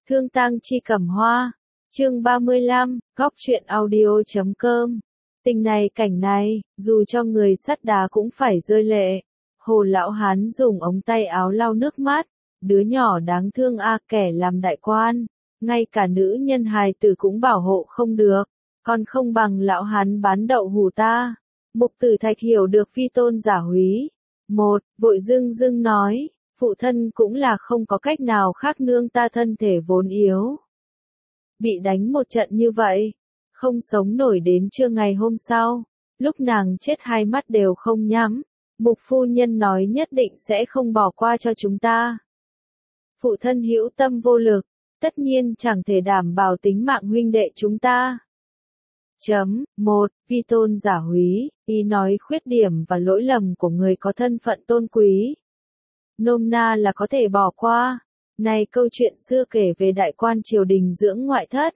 Thương tang chi cẩm hoa. Chương 35, góc truyện audio.com. Tình này cảnh này, dù cho người sắt đá cũng phải rơi lệ. Hồ lão hán dùng ống tay áo lau nước mắt, đứa nhỏ đáng thương kẻ làm đại quan, ngay cả nữ nhân hài tử cũng bảo hộ không được, còn không bằng lão hán bán đậu hủ ta. Mục Tử Thạch hiểu được phi tôn giả húy. Vội dưng nói, phụ thân cũng là không có cách nào khác, nương ta thân thể vốn yếu. Bị đánh một trận như vậy, không sống nổi đến trưa ngày hôm sau, lúc nàng chết hai mắt đều không nhắm, Mục phu nhân nói nhất định sẽ không bỏ qua cho chúng ta. Phụ thân hữu tâm vô lực, tất nhiên chẳng thể đảm bảo tính mạng huynh đệ chúng ta. Vi tôn giả húy, ý nói khuyết điểm và lỗi lầm của người có thân phận tôn quý. Nôm na là có thể bỏ qua. Này câu chuyện xưa kể về đại quan triều đình dưỡng ngoại thất.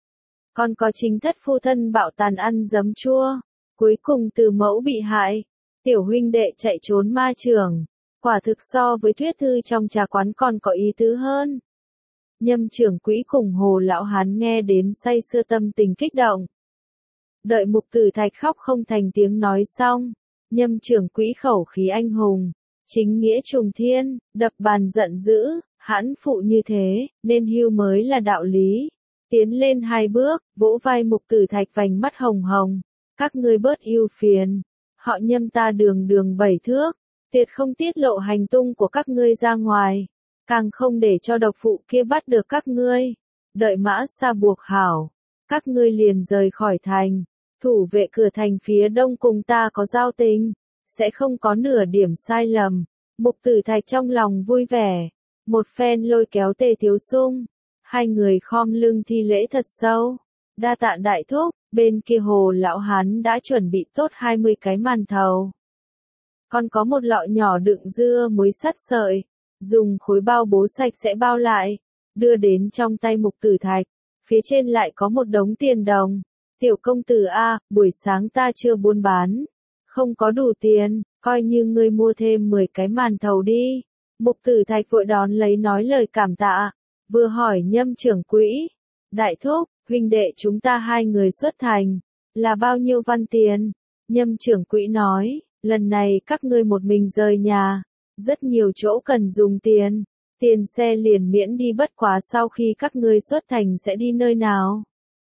Còn có chính thất phu thân bạo tàn ăn giấm chua. Cuối cùng từ mẫu bị hại. Tiểu huynh đệ chạy trốn ma trường. Quả thực so với thuyết thư trong trà quán còn có ý tứ hơn. Nhâm trưởng quỹ cùng Hồ lão hán nghe đến say sưa, tâm tình kích động. Đợi Mục Tử Thạch khóc không thành tiếng nói xong, Nhâm trưởng quỹ khẩu khí anh hùng, chính nghĩa trùng thiên, đập bàn giận dữ, hãn phụ như thế, nên hưu mới là đạo lý. Tiến lên hai bước, vỗ vai Mục Tử Thạch, vành mắt hồng hồng, các ngươi bớt ưu phiền, họ Nhâm ta đường 7 thước, tuyệt không tiết lộ hành tung của các ngươi ra ngoài, càng không để cho độc phụ kia bắt được các ngươi. Đợi mã sa buộc hảo, các ngươi liền rời khỏi thành, thủ vệ cửa thành phía đông cùng ta có giao tình, sẽ không có nửa điểm sai lầm. Mục Tử Thạch trong lòng vui vẻ, một phen lôi kéo Tề Thiếu Sung, hai người khom lưng thi lễ thật sâu. Đa tạ đại thúc. Bên kia Hồ lão hán đã chuẩn bị tốt 20 cái màn thầu, còn có một lọ nhỏ đựng dưa muối sắt sợi, dùng khối bao bố sạch sẽ bao lại, đưa đến trong tay Mục Tử Thạch. Phía trên lại có một đống tiền đồng. Tiểu công tử buổi sáng ta chưa buôn bán, không có đủ tiền, coi như ngươi mua thêm 10 cái màn thầu đi. Mục Tử Thạch vội đón lấy nói lời cảm tạ, vừa hỏi Nhâm trưởng quỹ, đại thúc, huynh đệ chúng ta hai người xuất thành, là bao nhiêu văn tiền? Nhâm trưởng quỹ nói, lần này các ngươi một mình rời nhà, rất nhiều chỗ cần dùng tiền, tiền xe liền miễn đi, bất quá sau khi các ngươi xuất thành sẽ đi nơi nào?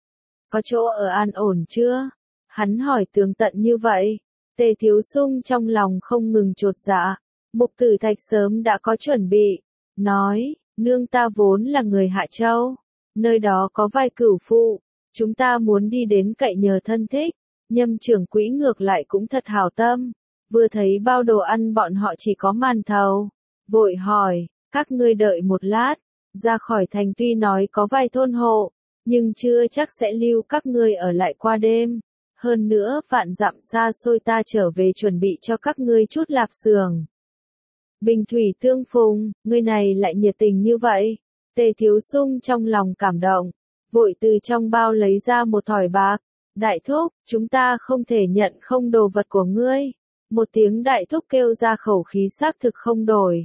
Có chỗ ở an ổn chưa? Hắn hỏi tường tận như vậy. Tề Thiếu Sung trong lòng không ngừng chột dạ. Mục Tử Thạch sớm đã có chuẩn bị, nói, nương ta vốn là người Hạ Châu, nơi đó có vài cửu phụ, chúng ta muốn đi đến cậy nhờ thân thích. Nhâm trưởng quỹ ngược lại cũng thật hảo tâm, vừa thấy bao đồ ăn bọn họ chỉ có màn thầu, vội hỏi, các ngươi đợi một lát, ra khỏi thành tuy nói có vài thôn hộ, nhưng chưa chắc sẽ lưu các ngươi ở lại qua đêm. Hơn nữa vạn dặm xa xôi ta trở về chuẩn bị cho các ngươi chút lạp xưởng. Bình thủy tương phùng, ngươi này lại nhiệt tình như vậy. Tề Thiếu Sung trong lòng cảm động, vội từ trong bao lấy ra một thỏi bạc. Đại thúc, chúng ta không thể nhận không đồ vật của ngươi. Một tiếng đại thúc kêu ra, khẩu khí xác thực không đổi.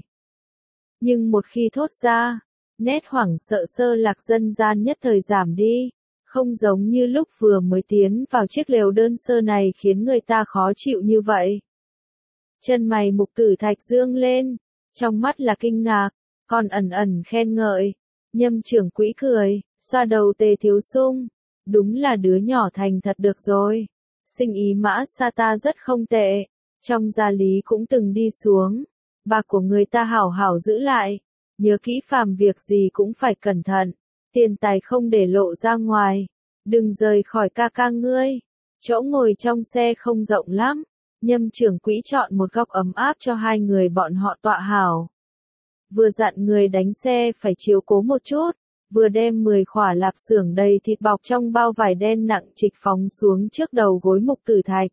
Nhưng một khi thốt ra, nét hoảng sợ sơ lạc dân gian nhất thời giảm đi, không giống như lúc vừa mới tiến vào chiếc lều đơn sơ này khiến người ta khó chịu như vậy. Chân mày Mục Tử Thạch dương lên, trong mắt là kinh ngạc, còn ẩn khen ngợi. Nhâm trưởng quỹ cười, xoa đầu Tề Thiếu Sung, đúng là đứa nhỏ thành thật được rồi. Sinh ý mã sa ta rất không tệ, trong gia lý cũng từng đi xuống, bạc của người ta hảo hảo giữ lại. Nhớ kỹ phàm việc gì cũng phải cẩn thận, tiền tài không để lộ ra ngoài, đừng rời khỏi ca ngươi. Chỗ ngồi trong xe không rộng lắm, Nhâm trưởng quỹ chọn một góc ấm áp cho hai người bọn họ tọa hảo. Vừa dặn người đánh xe phải chiếu cố một chút, vừa đem 10 khỏa lạp xưởng đầy thịt bọc trong bao vải đen nặng trịch phóng xuống trước đầu gối Mục Tử Thạch.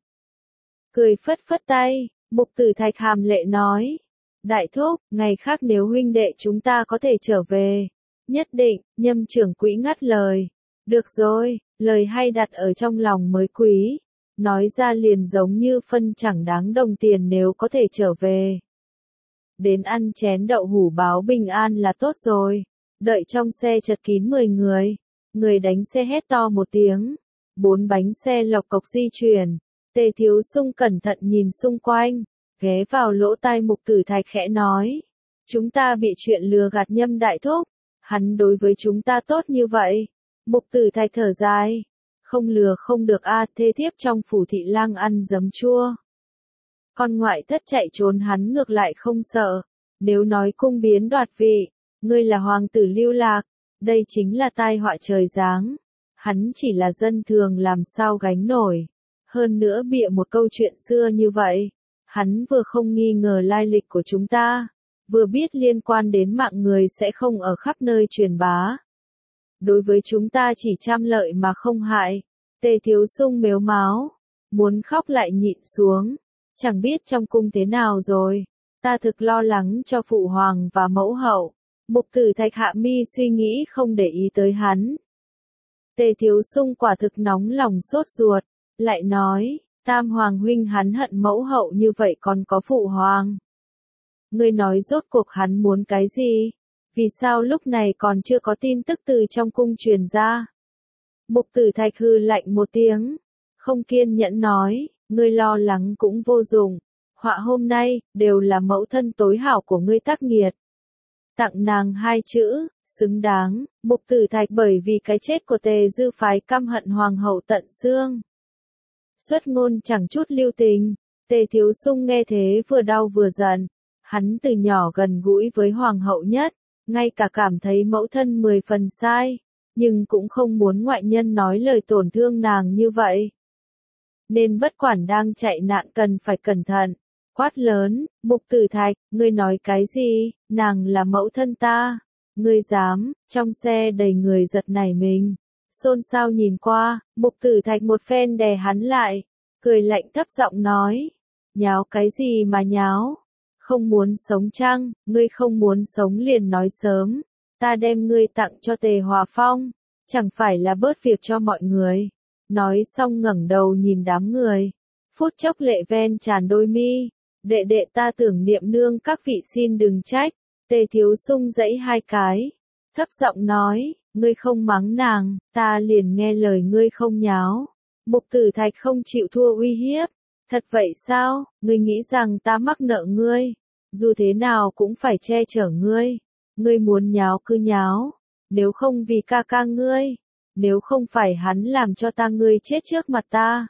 Cười phất tay, Mục Tử Thạch hàm lệ nói, đại thúc, ngày khác nếu huynh đệ chúng ta có thể trở về. Nhất định. Nhâm trưởng quỹ ngắt lời. Được rồi, lời hay đặt ở trong lòng mới quý. Nói ra liền giống như phân chẳng đáng đồng tiền nếu có thể trở về. Đến ăn chén đậu hủ báo bình an là tốt rồi. Đợi trong xe chật kín 10 người. Người đánh xe hét to một tiếng. 4 bánh xe lộc cộc di chuyển. Tề Thiếu Sung cẩn thận nhìn xung quanh. Ghé vào lỗ tai Mục Tử Thạch khẽ nói. Chúng ta bị chuyện lừa gạt Nhâm đại thúc. Hắn đối với chúng ta tốt như vậy. Mục Tử Thạch thở dài. Không lừa không được a, thê thiếp trong phủ thị lang ăn giấm chua. Con ngoại thất chạy trốn hắn ngược lại không sợ. Nếu nói cung biến đoạt vị, ngươi là hoàng tử lưu lạc, đây chính là tai họa trời giáng. Hắn chỉ là dân thường làm sao gánh nổi. Hơn nữa bịa một câu chuyện xưa như vậy. Hắn vừa không nghi ngờ lai lịch của chúng ta, vừa biết liên quan đến mạng người sẽ không ở khắp nơi truyền bá. Đối với chúng ta chỉ trăm lợi mà không hại. Tề Thiếu Sung mếu máo, muốn khóc lại nhịn xuống. Chẳng biết trong cung thế nào rồi. Ta thực lo lắng cho phụ hoàng và mẫu hậu. Mục Tử Thạch hạ mi suy nghĩ không để ý tới hắn. Tề Thiếu Sung quả thực nóng lòng sốt ruột, lại nói, Tam Hoàng huynh hắn hận mẫu hậu như vậy còn có phụ hoàng. Ngươi nói rốt cuộc hắn muốn cái gì? Vì sao lúc này còn chưa có tin tức từ trong cung truyền ra? Mục Tử Thạch hừ lạnh một tiếng, không kiên nhẫn nói, ngươi lo lắng cũng vô dụng. Họa hôm nay, đều là mẫu thân tối hảo của ngươi Tác Nghiệt. Tặng nàng 2 chữ, xứng đáng. Mục Tử Thạch bởi vì cái chết của Tề Dư phái căm hận hoàng hậu tận xương. Xuất ngôn chẳng chút lưu tình. Tề Thiếu Sung nghe thế vừa đau vừa giận. Hắn từ nhỏ gần gũi với hoàng hậu nhất, ngay cả cảm thấy mẫu thân 10 phần sai, nhưng cũng không muốn ngoại nhân nói lời tổn thương nàng như vậy. Nên bất quản đang chạy nạn cần phải cẩn thận. Quát lớn, Mục Tử Thạch, ngươi nói cái gì, nàng là mẫu thân ta. Ngươi dám, trong xe đầy người giật nảy mình. Xôn xao nhìn qua, Mục Tử Thạch một phen đè hắn lại, cười lạnh thấp giọng nói. Nháo cái gì mà nháo? Không muốn sống chăng, ngươi không muốn sống liền nói sớm. Ta đem ngươi tặng cho Tề Hòa Phong, chẳng phải là bớt việc cho mọi người. Nói xong ngẩng đầu nhìn đám người. Phút chốc lệ ven tràn đôi mi. Đệ đệ ta tưởng niệm nương các vị xin đừng trách. Tề Thiếu Sung giãy 2 cái. Thấp giọng nói, ngươi không mắng nàng, ta liền nghe lời ngươi không nháo. Mục Tử Thạch không chịu thua uy hiếp. Thật vậy sao, ngươi nghĩ rằng ta mắc nợ ngươi? Dù thế nào cũng phải che chở ngươi. Ngươi muốn nháo cứ nháo. Nếu không vì ca ca ngươi. Nếu không phải hắn làm cho ta ngươi chết trước mặt ta.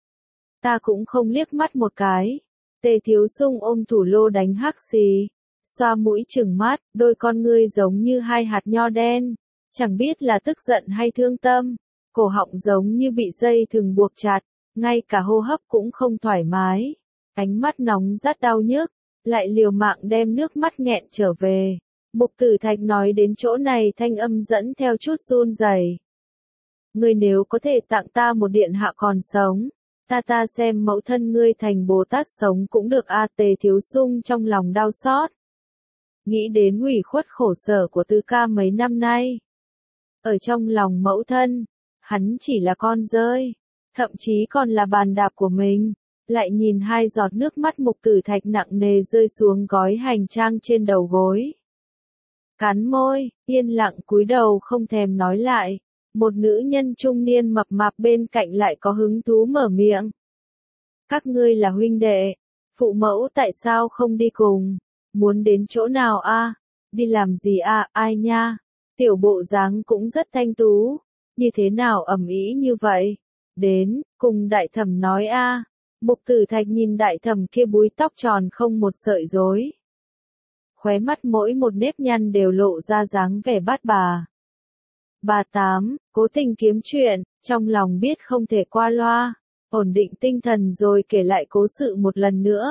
Ta cũng không liếc mắt một cái. Tề Thiếu Sung ôm thủ lô đánh hắc xì. Xoa mũi trừng mắt, đôi con ngươi giống như 2 hạt nho đen. Chẳng biết là tức giận hay thương tâm. Cổ họng giống như bị dây thừng buộc chặt. Ngay cả hô hấp cũng không thoải mái. Ánh mắt nóng rát đau nhức. Lại liều mạng đem nước mắt nghẹn trở về. Mục Tử Thạch nói đến chỗ này thanh âm dẫn theo chút run rẩy. Ngươi nếu có thể tặng ta một điện hạ còn sống, ta xem mẫu thân ngươi thành Bồ Tát sống cũng được a. Tề Thiếu Sung trong lòng đau xót. Nghĩ đến ủy khuất khổ sở của Tư ca mấy năm nay. Ở trong lòng mẫu thân, hắn chỉ là con rơi, thậm chí còn là bàn đạp của mình. Lại nhìn 2 giọt nước mắt Mục Tử Thạch nặng nề rơi xuống gói hành trang trên đầu gối. Cắn môi, yên lặng cúi đầu không thèm nói lại. Một nữ nhân trung niên mập mạp bên cạnh lại có hứng thú mở miệng. Các ngươi là huynh đệ, phụ mẫu tại sao không đi cùng? Muốn đến chỗ nào a? Đi làm gì a? Ai nha? Tiểu bộ dáng cũng rất thanh tú, như thế nào ầm ĩ như vậy? Đến, cùng đại thẩm nói a. Mục Tử Thạch nhìn đại thẩm kia búi tóc tròn không một sợi rối. Khóe mắt mỗi một nếp nhăn đều lộ ra dáng vẻ bát bà. Bà Tám, cố tình kiếm chuyện, trong lòng biết không thể qua loa, ổn định tinh thần rồi kể lại cố sự một lần nữa.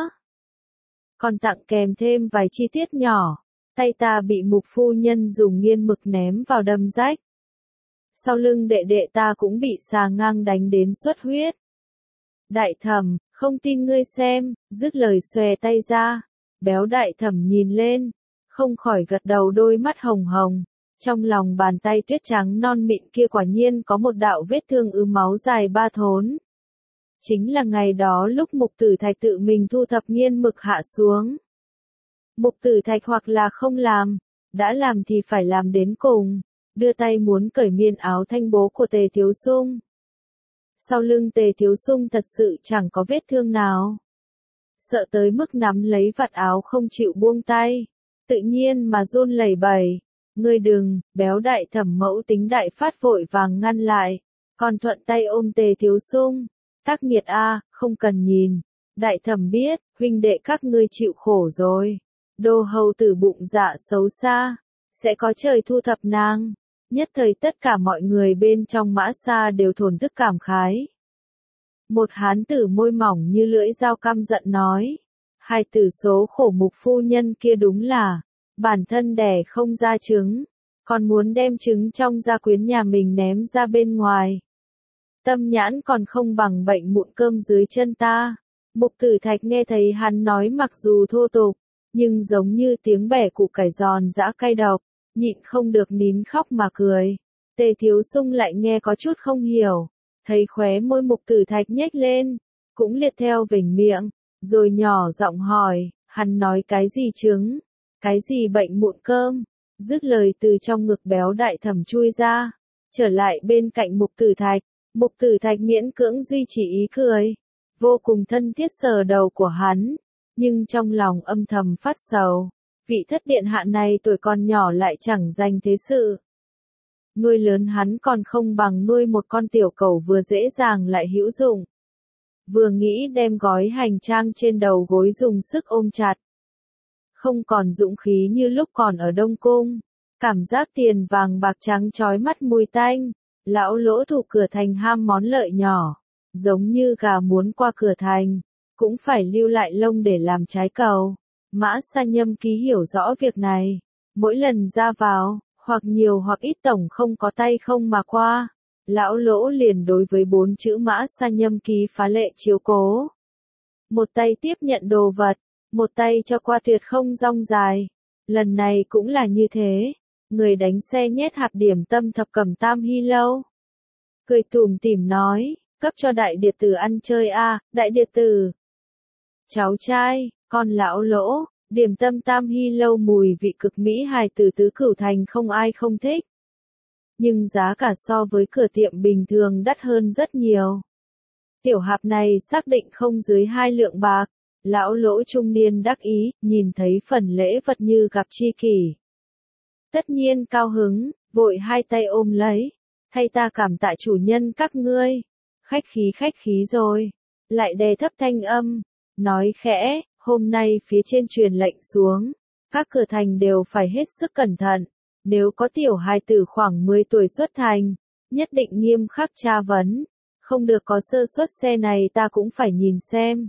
Còn tặng kèm thêm vài chi tiết nhỏ, tay ta bị Mục phu nhân dùng nghiên mực ném vào đâm rách. Sau lưng đệ đệ ta cũng bị xà ngang đánh đến xuất huyết. Đại thẩm, không tin ngươi xem, dứt lời xòe tay ra, béo đại thẩm nhìn lên, không khỏi gật đầu đôi mắt hồng hồng. Trong lòng bàn tay tuyết trắng non mịn kia quả nhiên có một đạo vết thương ứ máu dài 3 thốn. Chính là ngày đó lúc Mục Tử Thạch tự mình thu thập nghiên mực hạ xuống. Mục Tử Thạch hoặc là không làm, đã làm thì phải làm đến cùng, đưa tay muốn cởi miên áo thanh bố của Tề Thiếu Sung. Sau lưng Tề Thiếu Sung thật sự chẳng có vết thương nào. Sợ tới mức nắm lấy vạt áo không chịu buông tay, tự nhiên mà run lẩy bẩy. Ngươi đừng, béo đại thẩm mẫu tính đại phát vội vàng ngăn lại, còn thuận tay ôm Tề Thiếu Sung. Tác nghiệt a, không cần nhìn, đại thẩm biết, huynh đệ các ngươi chịu khổ rồi. Đồ hầu tử bụng dạ xấu xa, sẽ có trời thu thập nàng. Nhất thời tất cả mọi người bên trong Mã Sa đều thổn thức cảm khái. Một hán tử môi mỏng như lưỡi dao căm giận nói, hai tử số khổ mục phu nhân kia đúng là, bản thân đẻ không ra trứng, còn muốn đem trứng trong gia quyến nhà mình ném ra bên ngoài. Tâm nhãn còn không bằng bệnh mụn cơm dưới chân ta. Mục Tử Thạch nghe thấy hắn nói mặc dù thô tục, nhưng giống như tiếng bẻ củ cải giòn giã cay độc, nhịn không được nín khóc mà cười. Tề Thiếu Sung lại nghe có chút không hiểu, thấy khóe môi Mục Tử Thạch nhếch lên, cũng liệt theo vểnh miệng, rồi nhỏ giọng hỏi, hắn nói cái gì trứng, cái gì bệnh mụn cơm, dứt lời từ trong ngực béo đại thẩm chui ra, trở lại bên cạnh Mục Tử Thạch. Mục Tử Thạch miễn cưỡng duy trì ý cười, vô cùng thân thiết sờ đầu của hắn, nhưng trong lòng âm thầm phát sầu, vị thất điện hạ này tuổi còn nhỏ lại chẳng dành thế sự. Nuôi lớn hắn còn không bằng nuôi một con tiểu cẩu vừa dễ dàng lại hữu dụng. Vừa nghĩ đem gói hành trang trên đầu gối dùng sức ôm chặt. Không còn dũng khí như lúc còn ở Đông Cung, cảm giác tiền vàng bạc trắng chói mắt mùi tanh. Lão Lỗ thủ cửa thành ham món lợi nhỏ, giống như gà muốn qua cửa thành, cũng phải lưu lại lông để làm trái cầu. Mã Sa Nhâm Ký hiểu rõ việc này, mỗi lần ra vào, hoặc nhiều hoặc ít tổng không có tay không mà qua. Lão Lỗ liền đối với 4 chữ Mã Sa Nhâm Ký phá lệ chiếu cố. Một tay tiếp nhận đồ vật, một tay cho qua tuyệt không rong dài. Lần này cũng là như thế. Người đánh xe nhét hạt điểm tâm thập cẩm tam hy lâu. Cười tủm tỉm nói, cấp cho đại điệt tử ăn chơi a, đại điệt tử. Cháu trai, con lão Lỗ, điểm tâm tam hy lâu mùi vị cực mỹ hài từ tứ cửu thành không ai không thích. Nhưng giá cả so với cửa tiệm bình thường đắt hơn rất nhiều. Tiểu hạp này xác định không dưới 2 lượng bạc. Lão Lỗ trung niên đắc ý, nhìn thấy phần lễ vật như gặp tri kỷ. Tất nhiên cao hứng, vội hai tay ôm lấy, thay ta cảm tạ chủ nhân các ngươi, khách khí rồi, lại đè thấp thanh âm, nói khẽ, hôm nay phía trên truyền lệnh xuống, các cửa thành đều phải hết sức cẩn thận, nếu có tiểu hài tử khoảng 10 tuổi xuất thành, nhất định nghiêm khắc tra vấn, không được có sơ suất, xe này ta cũng phải nhìn xem.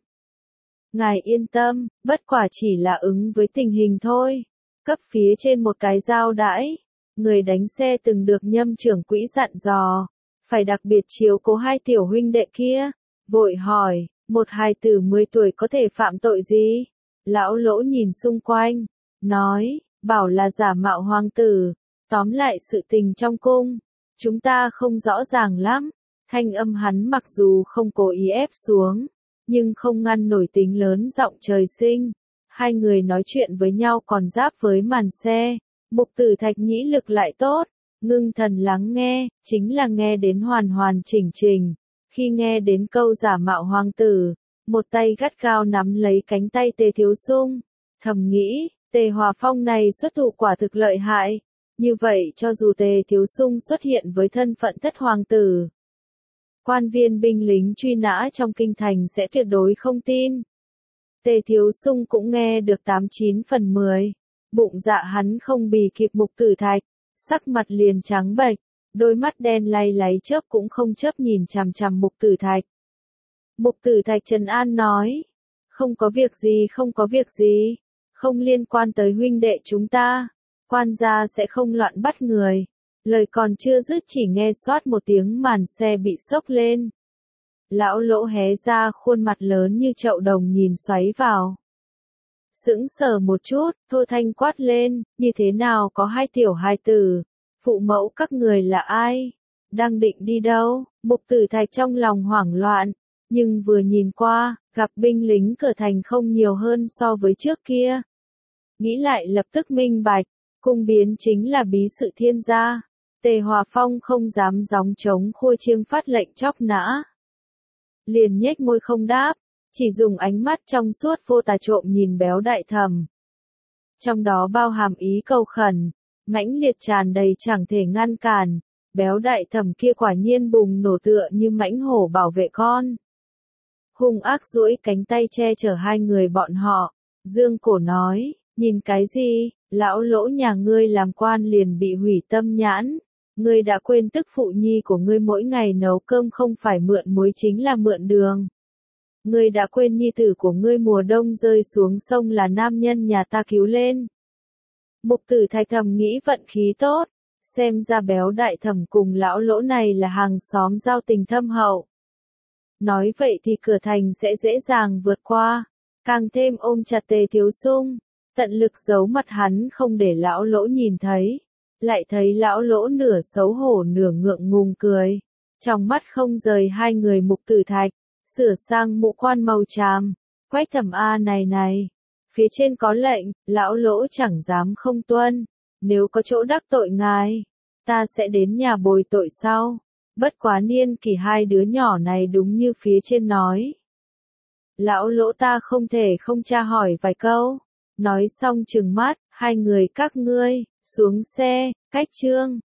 Ngài yên tâm, bất quả chỉ là ứng với tình hình thôi. Cấp phía trên một cái giao đãi, người đánh xe từng được Nhâm trưởng quỹ dặn dò, phải đặc biệt chiếu cố 2 tiểu huynh đệ kia, vội hỏi, một hài tử 10 tuổi có thể phạm tội gì? Lão Lỗ nhìn xung quanh, nói, bảo là giả mạo hoàng tử, tóm lại sự tình trong cung, chúng ta không rõ ràng lắm, thanh âm hắn mặc dù không cố ý ép xuống, nhưng không ngăn nổi tính lớn giọng trời sinh. Hai người nói chuyện với nhau còn giáp với màn xe, Mục Tử Thạch nhĩ lực lại tốt, ngưng thần lắng nghe, chính là nghe đến hoàn hoàn chỉnh chỉnh. Khi nghe đến câu giả mạo hoàng tử, một tay gắt gao nắm lấy cánh tay Tề Thiếu Sung, thầm nghĩ, Tề Hòa Phong này xuất thủ quả thực lợi hại, như vậy cho dù Tề Thiếu Sung xuất hiện với thân phận thất hoàng tử, quan viên binh lính truy nã trong kinh thành sẽ tuyệt đối không tin. Tề Thiếu Sung cũng nghe được 89 phần 10, bụng dạ hắn không bì kịp Mục Tử Thạch, sắc mặt liền trắng bệch, đôi mắt đen lay láy chớp cũng không chớp nhìn chằm chằm Mục Tử Thạch. Mục Tử Thạch trấn an nói, không có việc gì, không liên quan tới huynh đệ chúng ta, quan gia sẽ không loạn bắt người. Lời còn chưa dứt chỉ nghe xoát một tiếng màn xe bị xốc lên. Lão Lỗ hé ra khuôn mặt lớn như chậu đồng nhìn xoáy vào. Sững sờ một chút, Thô Thanh quát lên, như thế nào có 2 tiểu hài tử, phụ mẫu các người là ai, đang định đi đâu? Mục Tử Thạch trong lòng hoảng loạn, nhưng vừa nhìn qua, gặp binh lính cửa thành không nhiều hơn so với trước kia. Nghĩ lại lập tức minh bạch, Cung biến chính là bí sự thiên gia. Tề Hòa Phong không dám gióng trống khua chiêng phát lệnh chóc nã. Liền nhếch môi không đáp, chỉ dùng ánh mắt trong suốt vô tà trộm nhìn Béo Đại Thẩm. Trong đó bao hàm ý cầu khẩn, mãnh liệt tràn đầy chẳng thể ngăn cản, Béo Đại Thẩm kia quả nhiên bùng nổ tựa như mãnh hổ bảo vệ con. Hung ác duỗi cánh tay che chở hai người bọn họ, dương cổ nói, nhìn cái gì, lão Lỗ nhà ngươi làm quan liền bị hủy tâm nhãn. Ngươi đã quên tức phụ nhi của ngươi mỗi ngày nấu cơm không phải mượn muối chính là mượn đường. Ngươi đã quên nhi tử của ngươi mùa đông rơi xuống sông là nam nhân nhà ta cứu lên. Mục Tử Thạch thầm nghĩ vận khí tốt, xem ra Béo Đại Thẩm cùng lão Lỗ này là hàng xóm giao tình thâm hậu. Nói vậy thì cửa thành sẽ dễ dàng vượt qua, càng thêm ôm chặt Tề Thiếu Sung, tận lực giấu mặt hắn không để lão Lỗ nhìn thấy. Lại thấy lão Lỗ nửa xấu hổ nửa ngượng ngùng cười, trong mắt không rời hai người Mục Tử Thạch, sửa sang mũ quan màu tràm, Quách Thẩm a này, phía trên có lệnh, lão Lỗ chẳng dám không tuân, nếu có chỗ đắc tội ngài, ta sẽ đến nhà bồi tội sau, bất quá niên kỷ hai đứa nhỏ này đúng như phía trên nói. Lão Lỗ ta không thể không tra hỏi vài câu, nói xong trừng mắt, hai người các ngươi, xuống xe, cách chương.